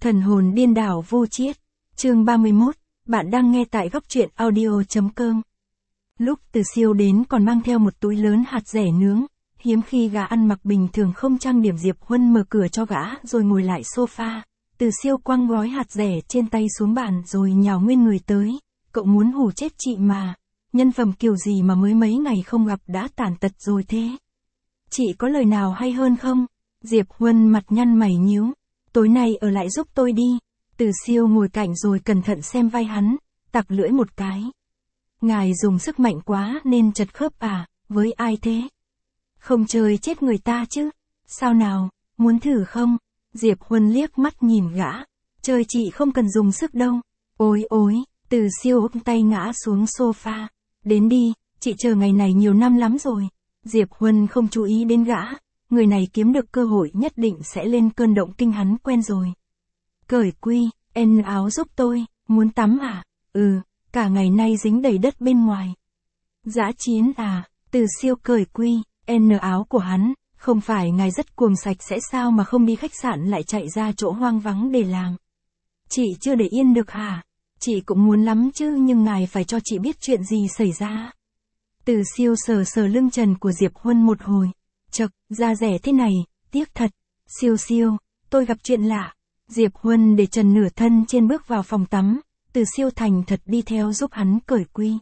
Thần hồn điên đảo vô chiết. Chương 31, bạn đang nghe tại góc truyện audio.com. Lúc Từ Siêu đến còn mang theo một túi lớn hạt dẻ nướng, hiếm khi gã ăn mặc bình thường không trang điểm. Diệp Huân mở cửa cho gã rồi ngồi lại sofa. Từ Siêu quăng gói hạt dẻ trên tay xuống bàn rồi nhào nguyên người tới. Cậu muốn hù chết chị mà. Nhân phẩm kiểu gì mà mới mấy ngày không gặp đã tàn tật rồi thế? Chị có lời nào hay hơn không? Diệp Huân mặt nhăn mày nhíu. Tối nay ở lại giúp tôi đi. Từ Siêu ngồi cạnh rồi cẩn thận xem vai hắn, tặc lưỡi một cái. Ngài dùng sức mạnh quá nên chật khớp à, với ai thế? Không chơi chết người ta chứ. Sao nào, muốn thử không? Diệp Huân liếc mắt nhìn gã. Chơi chị không cần dùng sức đâu. Ôi ôi, Từ Siêu úp tay ngã xuống sofa. Đến đi, chị chờ ngày này nhiều năm lắm rồi. Diệp Huân không chú ý đến gã. Người này kiếm được cơ hội nhất định sẽ lên cơn động kinh, hắn quen rồi. Cởi quy, áo giúp tôi, muốn tắm à? Ừ, cả ngày nay dính đầy đất bên ngoài. Dã chiến à? Từ Siêu cởi quy, áo của hắn. Không phải ngài rất cuồng sạch sẽ sao mà không đi khách sạn lại chạy ra chỗ hoang vắng để làm? Chị chưa để yên được hả? Chị cũng muốn lắm chứ, nhưng ngài phải cho chị biết chuyện gì xảy ra. Từ Siêu sờ sờ lưng trần của Diệp Huân một hồi. Chậc, da rẻ thế này, tiếc thật. Siêu Siêu, tôi gặp chuyện lạ. Diệp Huân để trần nửa thân trên bước vào phòng tắm. Từ Siêu thành thật đi theo giúp hắn cởi quy.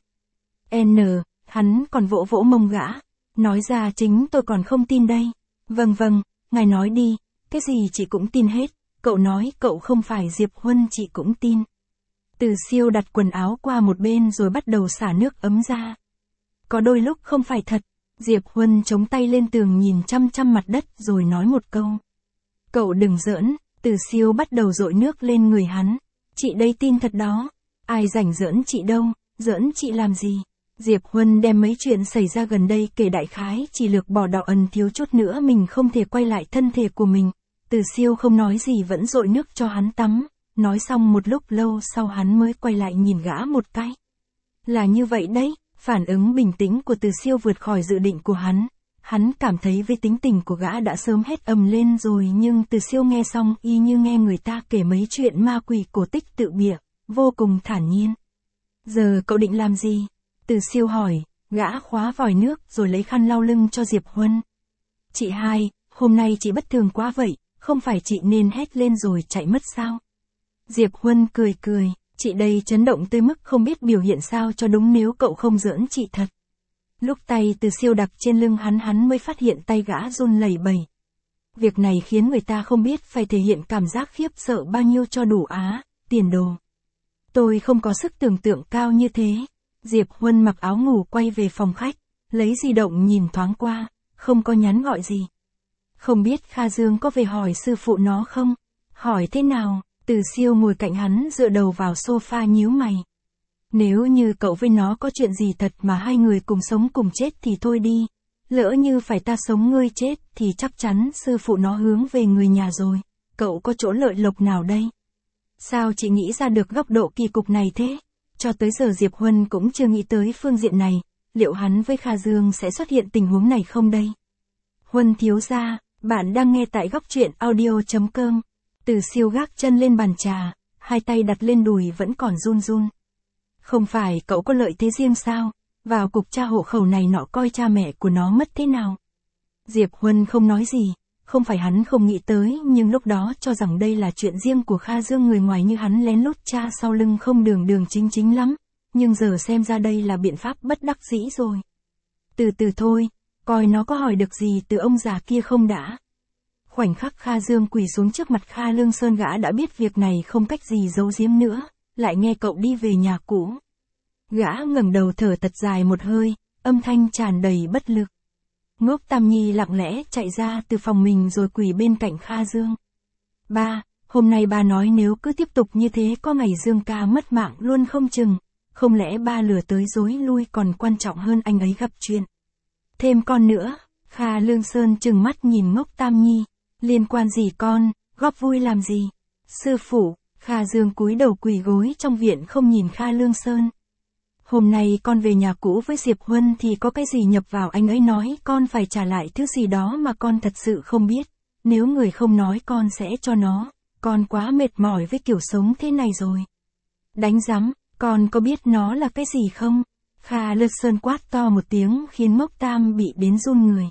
Hắn còn vỗ vỗ mông gã. Nói ra chính tôi còn không tin đây. Vâng, ngài nói đi, cái gì chị cũng tin hết. Cậu nói cậu không phải Diệp Huân chị cũng tin. Từ Siêu đặt quần áo qua một bên rồi bắt đầu xả nước ấm ra. Có đôi lúc không phải thật. Diệp Huân chống tay lên tường nhìn chăm chăm mặt đất rồi nói một câu. Cậu đừng giỡn. Từ Siêu bắt đầu dội nước lên người hắn. Chị đây tin thật đó. Ai rảnh giỡn chị đâu, giỡn chị làm gì? Diệp Huân đem mấy chuyện xảy ra gần đây kể đại khái, chỉ lược bỏ đỏ ẩn thiếu chút nữa mình không thể quay lại thân thể của mình. Từ Siêu không nói gì vẫn dội nước cho hắn tắm. Nói xong một lúc lâu sau hắn mới quay lại nhìn gã một cái. Là như vậy đấy. Phản ứng bình tĩnh của Từ Siêu vượt khỏi dự định của hắn. Hắn cảm thấy với tính tình của gã đã sớm hét ầm lên rồi, nhưng Từ Siêu nghe xong y như nghe người ta kể mấy chuyện ma quỷ cổ tích tự bịa, vô cùng thản nhiên. Giờ cậu định làm gì? Từ Siêu hỏi, gã khóa vòi nước rồi lấy khăn lau lưng cho Diệp Huân. Chị hai, hôm nay chị bất thường quá vậy, không phải chị nên hét lên rồi chạy mất sao? Diệp Huân cười. Chị đây chấn động tới mức không biết biểu hiện sao cho đúng nếu cậu không giỡn chị thật. Lúc tay Từ Siêu đặt trên lưng hắn mới phát hiện tay gã run lẩy bẩy. Việc này khiến người ta không biết phải thể hiện cảm giác khiếp sợ bao nhiêu cho đủ á, tiền đồ. Tôi không có sức tưởng tượng cao như thế. Diệp Huân mặc áo ngủ quay về phòng khách, lấy di động nhìn thoáng qua, không có nhắn gọi gì. Không biết Kha Dương có về hỏi sư phụ nó không? Hỏi thế nào? Từ Siêu ngồi cạnh hắn dựa đầu vào sofa nhíu mày. Nếu như cậu với nó có chuyện gì thật mà hai người cùng sống cùng chết thì thôi đi. Lỡ như phải ta sống ngươi chết thì chắc chắn sư phụ nó hướng về người nhà rồi. Cậu có chỗ lợi lộc nào đây? Sao chị nghĩ ra được góc độ kỳ cục này thế? Cho tới giờ Diệp Huân cũng chưa nghĩ tới phương diện này. Liệu hắn với Kha Dương sẽ xuất hiện tình huống này không đây? Huân thiếu gia, bạn đang nghe tại góc truyện audio.com. Từ Siêu gác chân lên bàn trà, hai tay đặt lên đùi vẫn còn run. Không phải cậu có lợi thế riêng sao? Vào cục tra hộ khẩu này nọ coi cha mẹ của nó mất thế nào? Diệp Huân không nói gì, không phải hắn không nghĩ tới, nhưng lúc đó cho rằng đây là chuyện riêng của Kha Dương, người ngoài như hắn lén lút tra sau lưng không đường chính lắm, nhưng giờ xem ra đây là biện pháp bất đắc dĩ rồi. Từ từ thôi, coi nó có hỏi được gì từ ông già kia không đã. Khoảnh khắc Kha Dương quỳ xuống trước mặt Kha Lương Sơn, gã đã biết việc này không cách gì giấu giếm nữa, lại nghe cậu đi về nhà cũ. Gã ngẩng đầu thở thật dài một hơi, âm thanh tràn đầy bất lực. Ngốc Tam Nhi lặng lẽ chạy ra từ phòng mình rồi quỳ bên cạnh Kha Dương. Ba, hôm nay ba nói nếu cứ tiếp tục như thế có ngày Dương ca mất mạng luôn không chừng, không lẽ ba lừa tới dối lui còn quan trọng hơn anh ấy gặp chuyện. Thêm con nữa, Kha Lương Sơn trừng mắt nhìn Ngốc Tam Nhi. Liên quan gì con, góp vui làm gì? Sư phụ, Kha Dương cúi đầu quỳ gối trong viện không nhìn Kha Lương Sơn. Hôm nay con về nhà cũ với Diệp Huân thì có cái gì nhập vào anh ấy nói con phải trả lại thứ gì đó mà con thật sự không biết. Nếu người không nói con sẽ cho nó, con quá mệt mỏi với kiểu sống thế này rồi. Đánh rắm, con có biết nó là cái gì không? Kha Lư Sơn quát to một tiếng khiến Mốc Tam bị đến run người.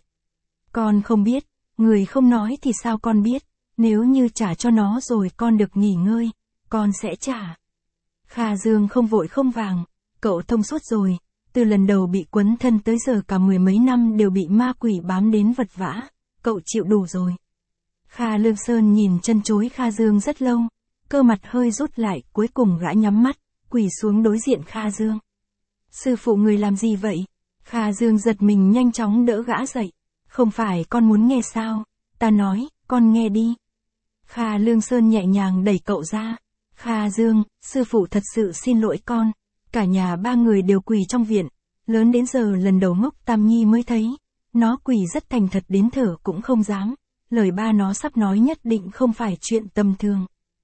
Con không biết, người không nói thì sao con biết, nếu như trả cho nó rồi con được nghỉ ngơi, con sẽ trả. Kha Dương không vội không vàng, cậu thông suốt rồi, từ lần đầu bị quấn thân tới giờ cả 10 mấy năm đều bị ma quỷ bám đến vật vã, cậu chịu đủ rồi. Kha Lương Sơn nhìn chân chối Kha Dương rất lâu, cơ mặt hơi rút lại, cuối cùng gã nhắm mắt, quỳ xuống đối diện Kha Dương. Sư phụ người làm gì vậy? Kha Dương giật mình nhanh chóng đỡ gã dậy. Không phải con muốn nghe sao? Ta nói, con nghe đi. Kha Lương Sơn nhẹ nhàng đẩy cậu ra. Kha Dương, sư phụ thật sự xin lỗi con. Cả nhà ba người đều quỳ trong viện. Lớn đến giờ lần đầu Ngốc Tam Nhi mới thấy. Nó quỳ rất thành thật đến thở cũng không dám. Lời ba nó sắp nói nhất định không phải chuyện tầm thường.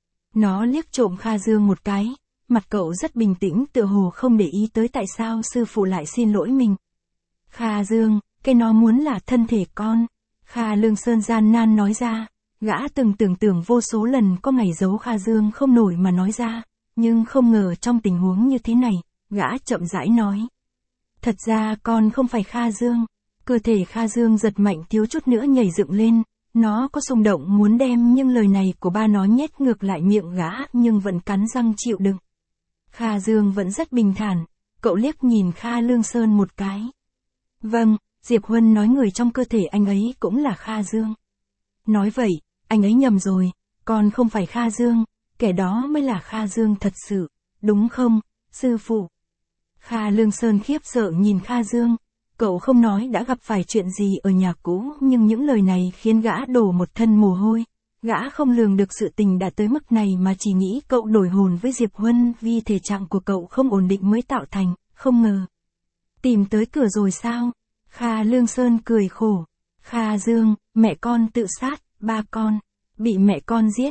Nó liếc trộm Kha Dương một cái. Mặt cậu rất bình tĩnh, tựa hồ không để ý tới tại sao sư phụ lại xin lỗi mình. Kha Dương, cái nó muốn là thân thể con. Kha Lương Sơn gian nan nói ra. Gã từng tưởng tượng vô số lần có ngày giấu Kha Dương không nổi mà nói ra. Nhưng không ngờ trong tình huống như thế này, gã chậm rãi nói. Thật ra con không phải Kha Dương. Cơ thể Kha Dương giật mạnh thiếu chút nữa nhảy dựng lên. Nó có xung động muốn đem nhưng lời này của ba nó nhét ngược lại miệng gã nhưng vẫn cắn răng chịu đựng. Kha Dương vẫn rất bình thản, cậu liếc nhìn Kha Lương Sơn một cái. Vâng, Diệp Huân nói người trong cơ thể anh ấy cũng là Kha Dương. Nói vậy, anh ấy nhầm rồi, con không phải Kha Dương, kẻ đó mới là Kha Dương thật sự, đúng không, sư phụ? Kha Lương Sơn khiếp sợ nhìn Kha Dương, cậu không nói đã gặp phải chuyện gì ở nhà cũ nhưng những lời này khiến gã đổ một thân mồ hôi. Gã không lường được sự tình đã tới mức này mà chỉ nghĩ cậu đổi hồn với Diệp Huân vì thể trạng của cậu không ổn định mới tạo thành, không ngờ. Tìm tới cửa rồi sao? Kha Lương Sơn cười khổ. Kha Dương, mẹ con tự sát, ba con, bị mẹ con giết,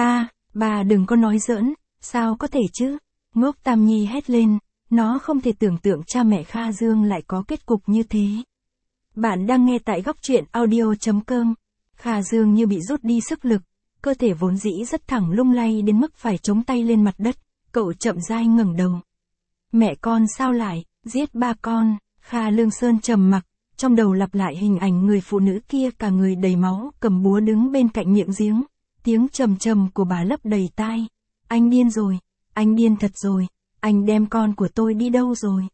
ba đừng có nói giỡn, sao có thể chứ? Ngốc Tam Nhi hét lên, nó không thể tưởng tượng cha mẹ Kha Dương lại có kết cục như thế. Bạn đang nghe tại góc truyện audio.com. Kha Dương như bị rút đi sức lực, cơ thể vốn dĩ rất thẳng lung lay đến mức phải chống tay lên mặt đất, cậu chậm rãi ngẩng đầu. Mẹ con sao lại, giết ba con, Kha Lương Sơn trầm mặc, trong đầu lặp lại hình ảnh người phụ nữ kia cả người đầy máu cầm búa đứng bên cạnh miệng giếng, tiếng trầm trầm của bà lấp đầy tai. Anh điên rồi, anh điên thật rồi, anh đem con của tôi đi đâu rồi?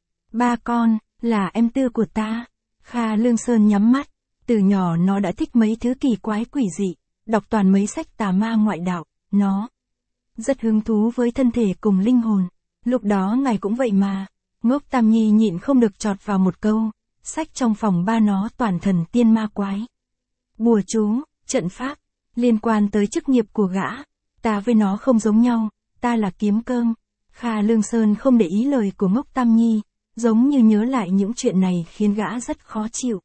Ba con, là em tư của ta. Kha Lương Sơn nhắm mắt. Từ nhỏ nó đã thích mấy thứ kỳ quái quỷ dị, đọc toàn mấy sách tà ma ngoại đạo, nó rất hứng thú với thân thể cùng linh hồn. Lúc đó ngài cũng vậy mà. Ngốc Tam Nhi nhịn không được chọt vào một câu, sách trong phòng ba nó toàn thần tiên ma quái. Bùa chú, trận pháp, liên quan tới chức nghiệp của gã, ta với nó không giống nhau, ta là kiếm cơm. Kha Lương Sơn không để ý lời của Ngốc Tam Nhi, giống như nhớ lại những chuyện này khiến gã rất khó chịu.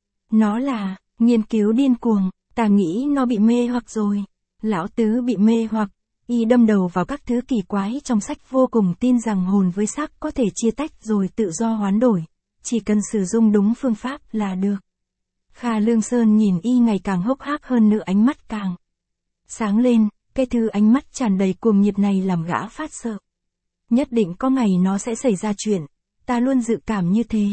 Nó là, nghiên cứu điên cuồng, ta nghĩ nó bị mê hoặc rồi. Lão tứ bị mê hoặc, y đâm đầu vào các thứ kỳ quái trong sách vô cùng tin rằng hồn với xác có thể chia tách rồi tự do hoán đổi. Chỉ cần sử dụng đúng phương pháp là được. Kha Lương Sơn nhìn y ngày càng hốc hác hơn nữa, ánh mắt càng sáng lên, cái thứ ánh mắt tràn đầy cuồng nhiệt này làm gã phát sợ. Nhất định có ngày nó sẽ xảy ra chuyện, ta luôn dự cảm như thế.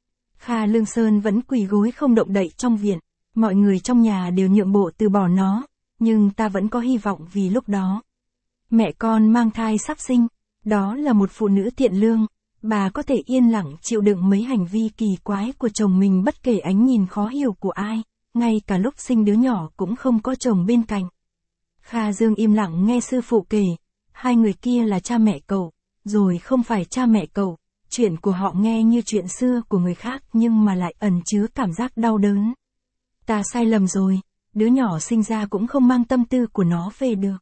Kha Lương Sơn vẫn quỳ gối không động đậy trong viện, mọi người trong nhà đều nhượng bộ từ bỏ nó, nhưng ta vẫn có hy vọng vì lúc đó. Mẹ con mang thai sắp sinh, đó là một phụ nữ thiện lương, bà có thể yên lặng chịu đựng mấy hành vi kỳ quái của chồng mình bất kể ánh nhìn khó hiểu của ai, ngay cả lúc sinh đứa nhỏ cũng không có chồng bên cạnh. Kha Dương im lặng nghe sư phụ kể, hai người kia là cha mẹ cậu, rồi không phải cha mẹ cậu. Chuyện của họ nghe như chuyện xưa của người khác nhưng mà lại ẩn chứa cảm giác đau đớn. Ta sai lầm rồi, đứa nhỏ sinh ra cũng không mang tâm tư của nó về được.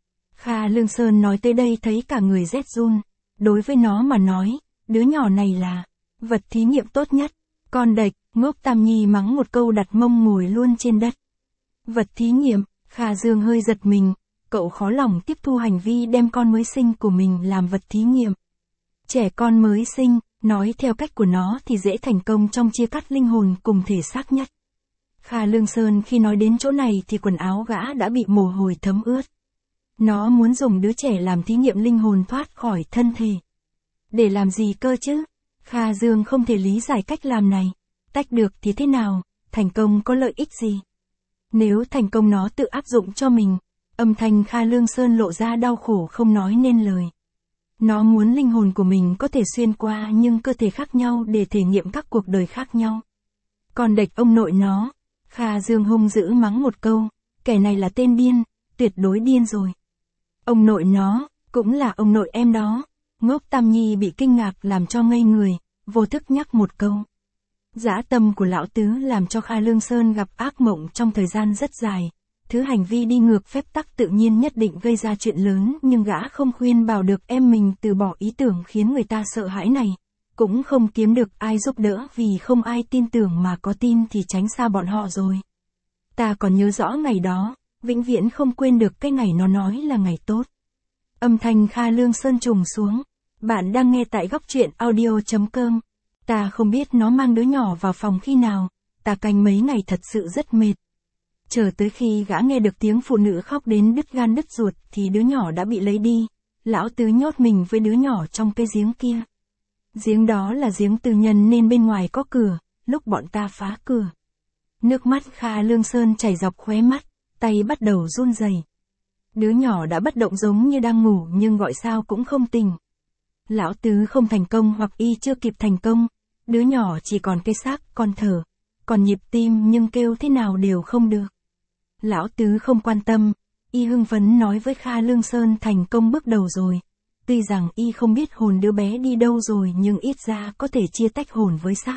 Kha Lương Sơn nói tới đây thấy cả người rét run. Đối với nó mà nói, đứa nhỏ này là vật thí nghiệm tốt nhất. Con đệch, Ngốc Tam Nhi mắng một câu đặt mông ngồi luôn trên đất. Vật thí nghiệm, Kha Dương hơi giật mình, cậu khó lòng tiếp thu hành vi đem con mới sinh của mình làm vật thí nghiệm. Trẻ con mới sinh, nói theo cách của nó thì dễ thành công trong chia cắt linh hồn cùng thể xác nhất. Kha Lương Sơn khi nói đến chỗ này thì quần áo gã đã bị mồ hôi thấm ướt. Nó muốn dùng đứa trẻ làm thí nghiệm linh hồn thoát khỏi thân thể. Để làm gì cơ chứ? Kha Dương không thể lý giải cách làm này. Tách được thì thế nào, thành công có lợi ích gì? Nếu thành công nó tự áp dụng cho mình. Âm thanh Kha Lương Sơn lộ ra đau khổ không nói nên lời. Nó muốn linh hồn của mình có thể xuyên qua nhưng cơ thể khác nhau để thể nghiệm các cuộc đời khác nhau. Còn đệch ông nội nó, Kha Dương hung dữ mắng một câu, kẻ này là tên điên, tuyệt đối điên rồi. Ông nội nó, cũng là ông nội em đó. Ngốc Tam Nhi bị kinh ngạc làm cho ngây người, vô thức nhắc một câu. Dã tâm của lão tứ làm cho Kha Lương Sơn gặp ác mộng trong thời gian rất dài. Thứ hành vi đi ngược phép tắc tự nhiên nhất định gây ra chuyện lớn nhưng gã không khuyên bảo được em mình từ bỏ ý tưởng khiến người ta sợ hãi này. Cũng không kiếm được ai giúp đỡ vì không ai tin tưởng mà có tin thì tránh xa bọn họ rồi. Ta còn nhớ rõ ngày đó, vĩnh viễn không quên được cái ngày nó nói là ngày tốt. Âm thanh Kha Lương Sơn trùng xuống. Bạn đang nghe tại góc truyện audio.com. Ta không biết nó mang đứa nhỏ vào phòng khi nào, ta canh mấy ngày thật sự rất mệt. Chờ tới khi gã nghe được tiếng phụ nữ khóc đến đứt gan đứt ruột thì đứa nhỏ đã bị lấy đi. Lão tứ nhốt mình với đứa nhỏ trong cái giếng kia. Giếng đó là giếng tư nhân nên bên ngoài có cửa, lúc bọn ta phá cửa. Nước mắt Kha Lương Sơn chảy dọc khóe mắt, tay bắt đầu run rẩy. Đứa nhỏ đã bất động giống như đang ngủ nhưng gọi sao cũng không tỉnh. Lão tứ không thành công hoặc y chưa kịp thành công, đứa nhỏ chỉ còn cái xác, còn thở, còn nhịp tim nhưng kêu thế nào đều không được. Lão tứ không quan tâm, y hưng phấn nói với Kha Lương Sơn thành công bước đầu rồi. Tuy rằng y không biết hồn đứa bé đi đâu rồi nhưng ít ra có thể chia tách hồn với xác.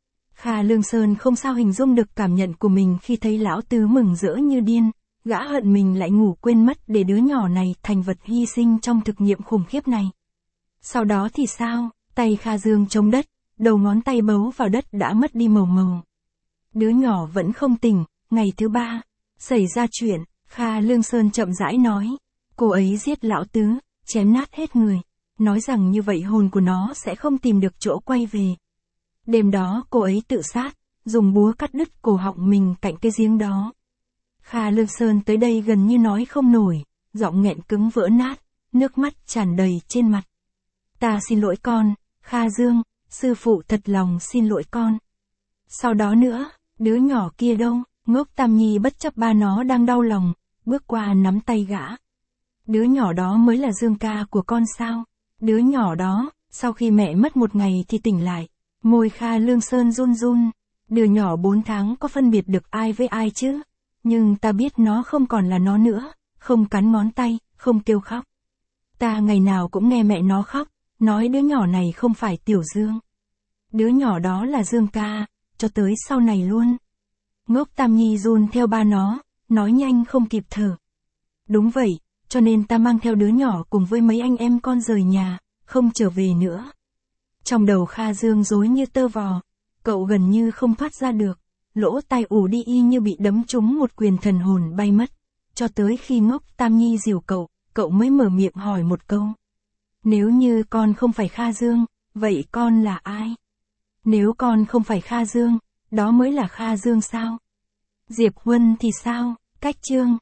Kha Lương Sơn không sao hình dung được cảm nhận của mình khi thấy lão tứ mừng rỡ như điên, gã hận mình lại ngủ quên mất để đứa nhỏ này thành vật hy sinh trong thực nghiệm khủng khiếp này. Sau đó thì sao, tay Kha Dương chống đất, đầu ngón tay bấu vào đất đã mất đi màu màu. Đứa nhỏ vẫn không tỉnh, ngày thứ 3, xảy ra chuyện, Kha Lương Sơn chậm rãi nói, cô ấy giết lão tứ, chém nát hết người, nói rằng như vậy hồn của nó sẽ không tìm được chỗ quay về. Đêm đó cô ấy tự sát, dùng búa cắt đứt cổ họng mình cạnh cái giếng đó. Kha Lương Sơn tới đây gần như nói không nổi, giọng nghẹn cứng vỡ nát, nước mắt tràn đầy trên mặt. Ta xin lỗi con, Kha Dương, sư phụ thật lòng xin lỗi con. Sau đó nữa, đứa nhỏ kia đâu? Ngốc Tam Nhi bất chấp ba nó đang đau lòng, bước qua nắm tay gã. Đứa nhỏ đó mới là Dương ca của con sao? Đứa nhỏ đó, sau khi mẹ mất một ngày thì tỉnh lại. Môi Kha Lương Sơn run run. Đứa nhỏ 4 tháng có phân biệt được ai với ai chứ? Nhưng ta biết nó không còn là nó nữa, không cắn ngón tay, không kêu khóc. Ta ngày nào cũng nghe mẹ nó khóc, nói đứa nhỏ này không phải Tiểu Dương. Đứa nhỏ đó là Dương ca, cho tới sau này luôn. Ngốc Tam Nhi run theo ba nó, nói nhanh không kịp thở. Đúng vậy, cho nên ta mang theo đứa nhỏ cùng với mấy anh em con rời nhà, không trở về nữa. Trong đầu Kha Dương rối như tơ vò, cậu gần như không thoát ra được, lỗ tai ù đi y như bị đấm trúng một quyền thần hồn bay mất. Cho tới khi Ngốc Tam Nhi dìu cậu mới mở miệng hỏi một câu. Nếu như con không phải Kha Dương, vậy con là ai? Nếu con không phải Kha Dương, đó mới là Kha Dương sao? Diệp Huân thì sao? Cách chương